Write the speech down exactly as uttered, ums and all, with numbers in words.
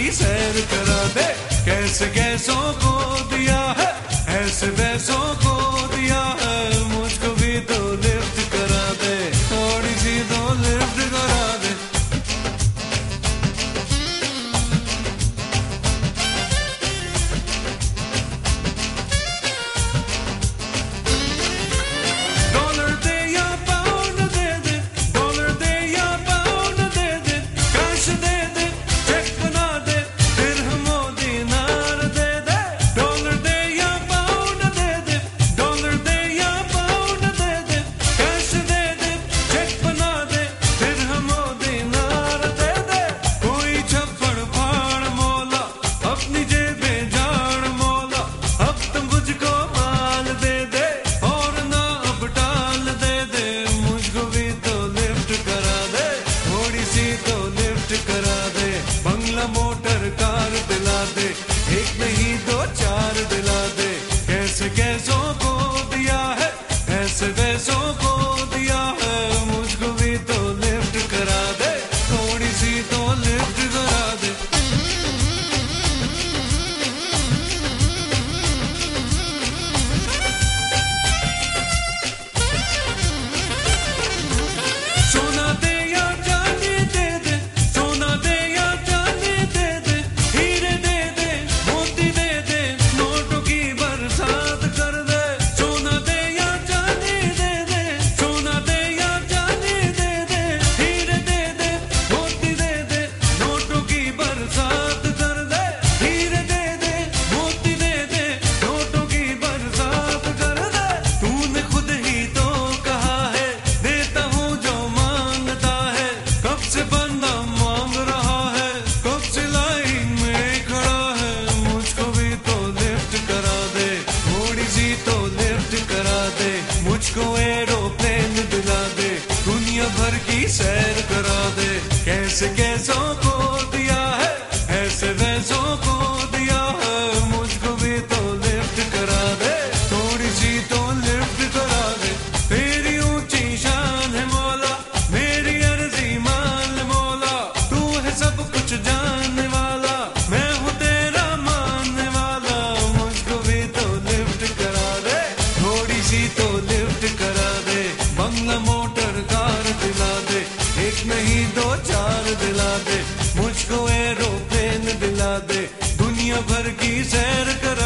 की सैर करा दे। कैसे कैसों को दिया है, ऐसे वैसों को दिया है, मुझको भी तो लिफ्ट करा दे, थोड़ी सी तो लिफ्ट करा दे। डॉलर दे या पाउंड दे दे, डॉलर दे या पाउंड दे दे, कैश दे दे, चेक बना दे, दिरहमो दीनार दे दे। डॉलर दे या पाउंड दे दे, डॉलर दे या पाउंड दे दे, कैश दे दे, चेक बना दे, दिरहमो दीनार दे दे। कोई छप्पड़ फाड़ मौला, अपनी जेबें झाड़ मौला, अब तुम मुझको माल दे दे और ना अब टाल दे दे, मुझको भी तो लिफ्ट करा दे, थोड़ी सी तो लिफ्ट करा दे। बंगला मोटर कार दिला दे, एक नहीं दो चार दिला दे। कैसे कैसों को दिया है, ऐसे वैसों को दिया है, मुझको भी तो लिफ्ट करा दे, थोड़ी सी तो लिफ्ट करा दे। सोना दे या चांदी दे दे, सोना दे या चांदी दे दे, हीरे दे दे, मोती दे दे, नोटों की बरसात कर दे। सोना दे या चांदी दे दे, सोना दे या चांदी दे दे, हीरे दे दे, मोती दे दे, नोटों की बरसात कर दे। हीरे दे दे, मोती दे दे, नोटों की बरसात कर दे। तूने खुद ही तो कहा है, देता हूँ जो मांगता है, कब से बंदा मांग रहा है, कब से लाइन में खड़ा है, मुझको भी तो लिफ्ट करा दे, थोड़ी सी तो लिफ्ट करा दे। मुझको एरोप्लेन दिला दे, दुनिया भर की सैर करा दे। कैसे कैसों को दिया है, ऐसे वैसों को दिया है, मुझको भी तो लिफ्ट करा दे, थोड़ी सी तो लिफ्ट करा दे। तेरी ऊंची शान है मौला, मेरी अर्जी मान मौला, तू है सब कुछ जानने वाला, मैं हूँ तेरा मानने वाला, मुझको भी तो लिफ्ट करा दे, थोड़ी सी तो लिफ्ट करा दे। बंगला मोटर कार दिला दे, एक नहीं दो चार दिला दे, मुझको एरोप्लेन दिला दे, दुनिया भर की सैर कर